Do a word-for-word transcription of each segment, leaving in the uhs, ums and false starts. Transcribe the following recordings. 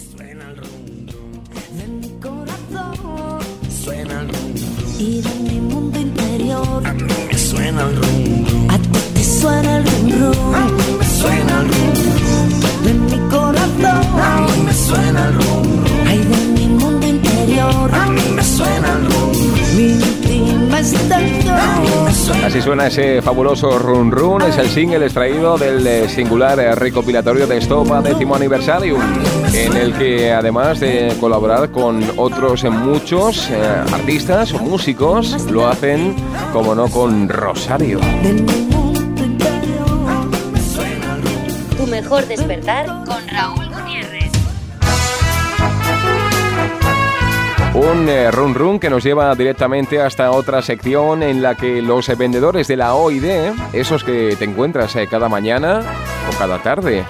Suena el rum rum de mi corazón. Suena el rum rum y de mi mundo interior. A mí me suena el rum rum. A ti te suena el rum rum. A mí me suena el rum rum de mi corazón. A mí me suena el rum rum. Ay, de mi mundo interior. A mí me suena el rum rum. Mi íntima extensión. Así suena ese fabuloso Run Run, es el single extraído del singular recopilatorio de Estopa décimo aniversario, en el que además de colaborar con otros muchos eh, artistas o músicos, lo hacen, como no, con Rosario. Tu mejor despertar con Raúl Gutiérrez. Un eh, run run que nos lleva directamente hasta otra sección en la que los eh, vendedores de la O I D, esos que te encuentras eh, cada mañana o cada tarde,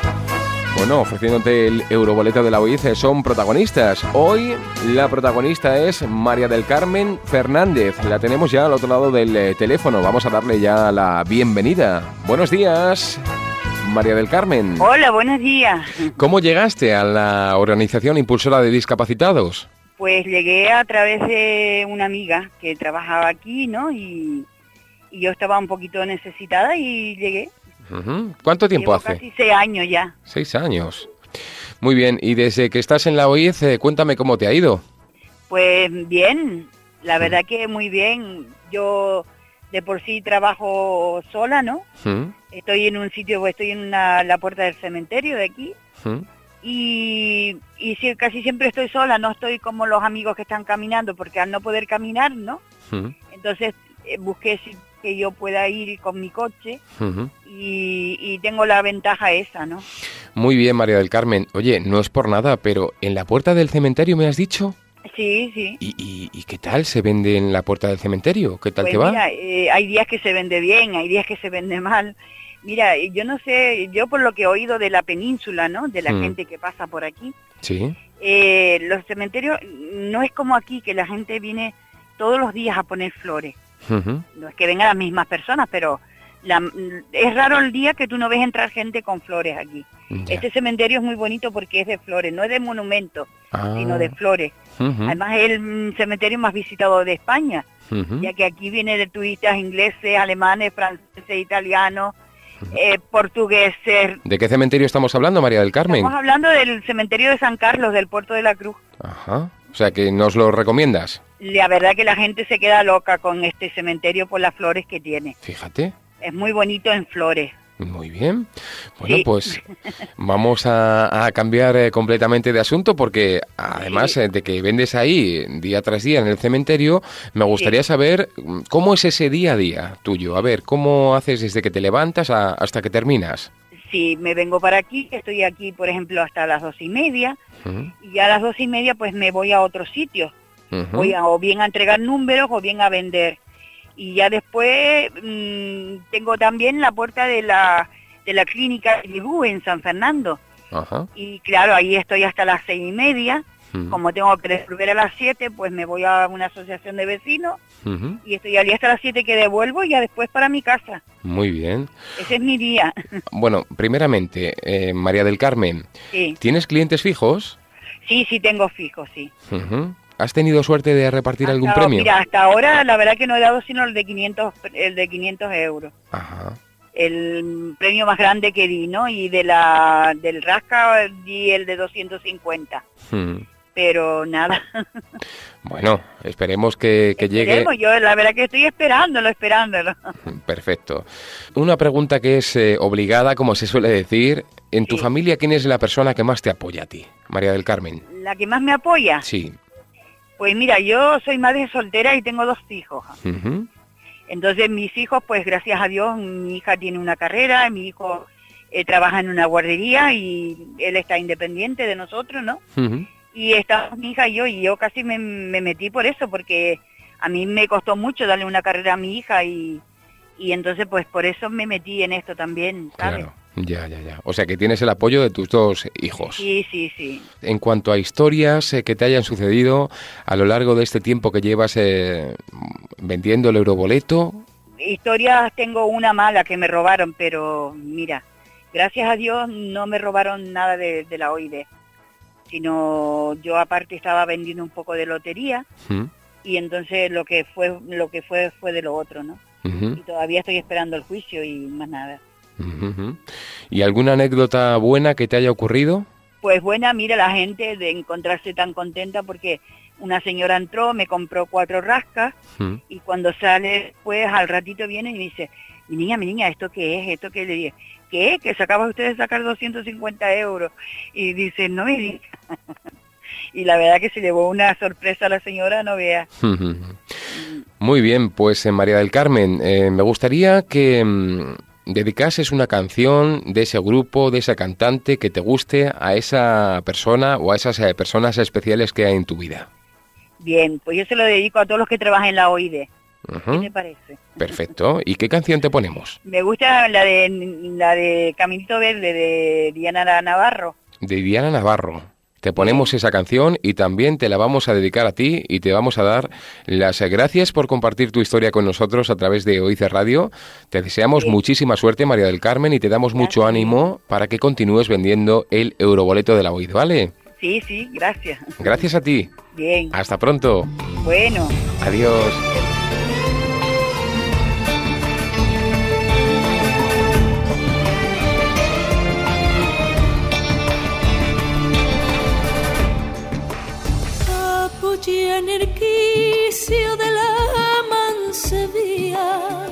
bueno, ofreciéndote el euroboleto de la O I D, son protagonistas. Hoy la protagonista es María del Carmen Fernández. La tenemos ya al otro lado del eh, teléfono. Vamos a darle ya la bienvenida. Buenos días, María del Carmen. Hola, buenos días. ¿Cómo llegaste a la Organización Impulsora de Discapacitados? Pues llegué a través de una amiga que trabajaba aquí, ¿no? Y, y yo estaba un poquito necesitada y llegué. Uh-huh. ¿Cuánto tiempo Llevo hace? casi seis años ya. Seis años. Muy bien. Y desde que estás en la O I D, cuéntame cómo te ha ido. Pues bien, la verdad que muy bien. Yo de por sí trabajo sola, ¿no? Uh-huh. Estoy en un sitio, estoy en una, la puerta del cementerio de aquí. Uh-huh. Y, y sí, casi siempre estoy sola, no estoy como los amigos que están caminando, porque al no poder caminar, ¿no? Uh-huh. Entonces eh, busqué si, que yo pueda ir con mi coche Uh-huh. y, y tengo la ventaja esa, ¿no? Muy bien, María del Carmen. Oye, no es por nada, pero en la puerta del cementerio me has dicho. Sí, sí. ¿Y, y, y qué tal se vende en la puerta del cementerio? ¿Qué tal Pues te va? mira, eh, hay días que se vende bien, hay días que se vende mal. Mira, yo no sé, yo por lo que he oído de la península, ¿no? De la Mm. gente que pasa por aquí, Sí. eh, los cementerios no es como aquí, que la gente viene todos los días a poner flores. Uh-huh. No es que vengan las mismas personas, pero la, es raro el día que tú no ves entrar gente con flores aquí. Ya. Este cementerio es muy bonito porque es de flores, no es de monumentos, Ah. sino de flores. Uh-huh. Además es el mm, cementerio más visitado de España, Uh-huh. ya que aquí viene de turistas ingleses, alemanes, franceses, italianos, eh, portugueses. ¿De qué cementerio estamos hablando, María del Carmen? Estamos hablando del cementerio de San Carlos, del Puerto de la Cruz. Ajá. O sea, que nos lo recomiendas. La verdad que la gente se queda loca con este cementerio por las flores que tiene. Fíjate. Es muy bonito en flores. Muy bien. Bueno, Sí. pues vamos a, a cambiar eh, completamente de asunto porque además Sí. eh, de que vendes ahí día tras día en el cementerio, me gustaría Sí. saber mm, cómo es ese día a día tuyo. A ver, ¿cómo haces desde que te levantas a- hasta que terminas? Si me vengo para aquí, que estoy aquí, por ejemplo, hasta las dos y media, Ujú, y a las dos y media pues me voy a otros sitios. ujú. Voy a, o bien a entregar números o bien a vender. Y ya después mmm, tengo también la puerta de la, de la clínica Ibú en San Fernando. Ajá. Y claro, ahí estoy hasta las seis y media. Ujú, Como tengo que devolver a las siete, pues me voy a una asociación de vecinos ujú. y estoy allí hasta las siete que devuelvo y ya después para mi casa. Muy bien. Ese es mi día. Bueno, primeramente, eh, María del Carmen, Sí, ¿tienes clientes fijos? sí, sí tengo fijo, sí. Ujú. ¿Has tenido suerte de repartir algún Hasta- premio? Mira, hasta ahora la verdad que no he dado sino el de quinientos, el de quinientos euros. Ajá. El premio más grande que di, ¿no? Y de la del Rasca di el de doscientos cincuenta. Mm. Pero nada. Bueno, esperemos que, que llegue. Esperemos, yo la verdad que estoy esperándolo, esperándolo. Perfecto. Una pregunta que es eh, obligada, como se suele decir. En tu Sí. familia, ¿quién es la persona que más te apoya a ti? María del Carmen. La que más me apoya. Sí. Pues mira, yo soy madre soltera y tengo dos hijos. Ujú, Entonces mis hijos, pues gracias a Dios, mi hija tiene una carrera, mi hijo eh, trabaja en una guardería y él está independiente de nosotros, ¿no? ujú. Y estamos mi hija y yo, y yo casi me, me metí por eso, porque a mí me costó mucho darle una carrera a mi hija y, y entonces pues por eso me metí en esto también, ¿sabes? Claro. Ya, ya, ya. O sea que tienes el apoyo de tus dos hijos. Sí, sí, sí. En cuanto a historias eh, que te hayan sucedido a lo largo de este tiempo que llevas eh, vendiendo el euroboleto. Historias tengo una mala que me robaron, pero mira, gracias a Dios no me robaron nada de, de la O I D. sino yo aparte estaba vendiendo un poco de lotería, ¿Mm? y entonces lo que fue lo que fue fue de lo otro, ¿no? Uh-huh. Y todavía estoy esperando el juicio y más nada. Uh-huh. ¿Y alguna anécdota buena que te haya ocurrido? Pues buena, mira, la gente de encontrarse tan contenta porque una señora entró, me compró cuatro rascas, Uh-huh. y cuando sale, pues al ratito viene y me dice, mi niña, mi niña, ¿esto qué es? ¿Esto qué? Le dije, ¿qué es? Que se acaba usted de sacar doscientos cincuenta euros. Y dice, no me diga. Y la verdad que se llevó una sorpresa a la señora, no vea. Muy bien, pues eh, María del Carmen, eh, me gustaría que mm, dedicases una canción de ese grupo, de esa cantante que te guste a esa persona o a esas eh, personas especiales que hay en tu vida. Bien, pues yo se lo dedico a todos los que trabajan en la O I D. Uh-huh. ¿Qué te parece? Perfecto. ¿Y qué canción te ponemos? Me gusta la de la de Caminito Verde de Diana Navarro. De Diana Navarro. Te ponemos esa canción y también te la vamos a dedicar a ti y te vamos a dar las gracias por compartir tu historia con nosotros a través de O I C Radio. Te deseamos Sí. muchísima suerte, María del Carmen, y te damos Gracias. mucho ánimo para que continúes vendiendo el euroboleto de la O I D, ¿vale? Sí, sí, gracias. Gracias a ti. Bien, Hasta pronto. bueno. Adiós. Apoyé en el quicio de la mancebía,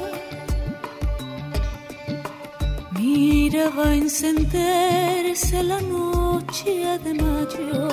miraba encenderse la noche de mayo,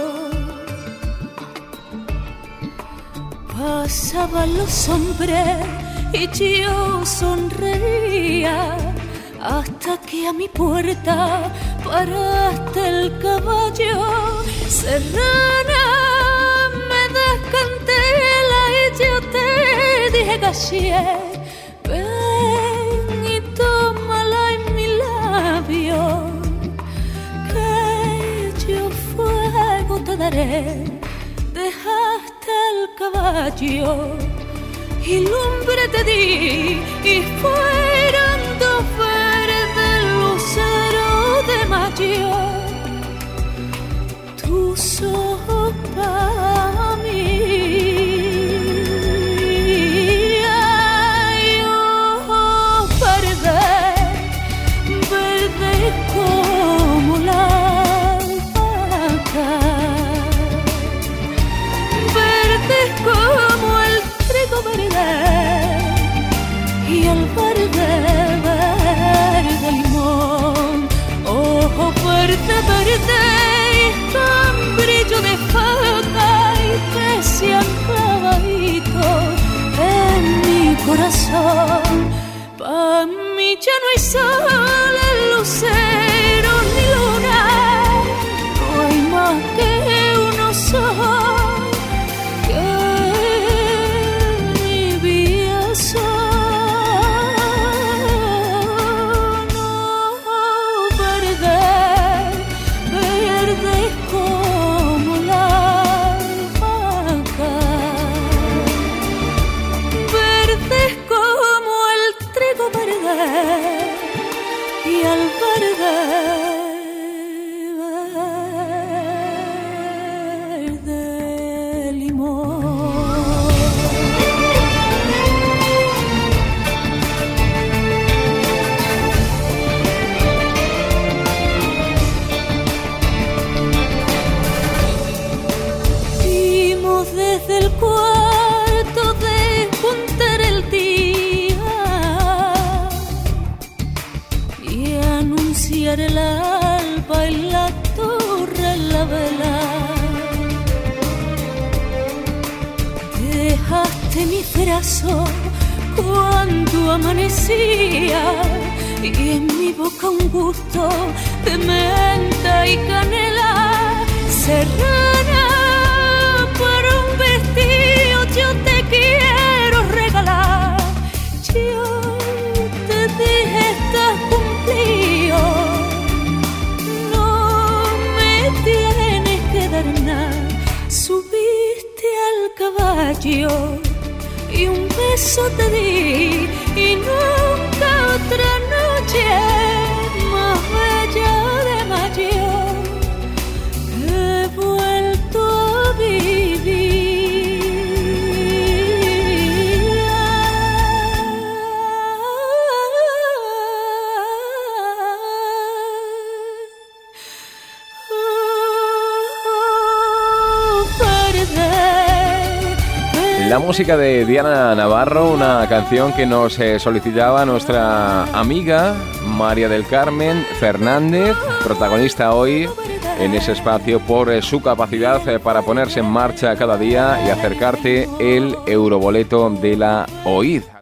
pasaban los hombres y yo sonreía, hasta que a mi puerta paraste el caballo. Serrana, me descantela y yo te dije gaché, ven y tómala en mi labio, que yo fuego te daré. Dejaste el caballo y lumbre te di, y fueron dos verdes luceros de mayo, tus ojos para mí. Ay, ojos verdes, verdes como la albahaca, verdes como el trigo verde, y el verde, verde limón. Ojo verde, verde, y tan brillo de faca, y que se han clavadito en mi corazón. Pa' mí ya no hay sol, lucero ni luna, no hay más que uno solo. Y al verde, verde limón. Vimos desde el cuarto de juntar el día y anunciar el alba en la torre, en la vela. Dejaste mi brazo cuando amanecía, y en mi boca un gusto de menta y canela. Serrana, para un vestido yo te quiero regalar. Yo te dije estás cumplido, no me tienes que dar nada. Subiste al caballo y un beso te di, y nunca otra noche más bella de mayo he La música de Diana Navarro, una canción que nos eh, solicitaba nuestra amiga María del Carmen Fernández, protagonista hoy en ese espacio por eh, su capacidad eh, para ponerse en marcha cada día y acercarte el euroboleto de la O I D.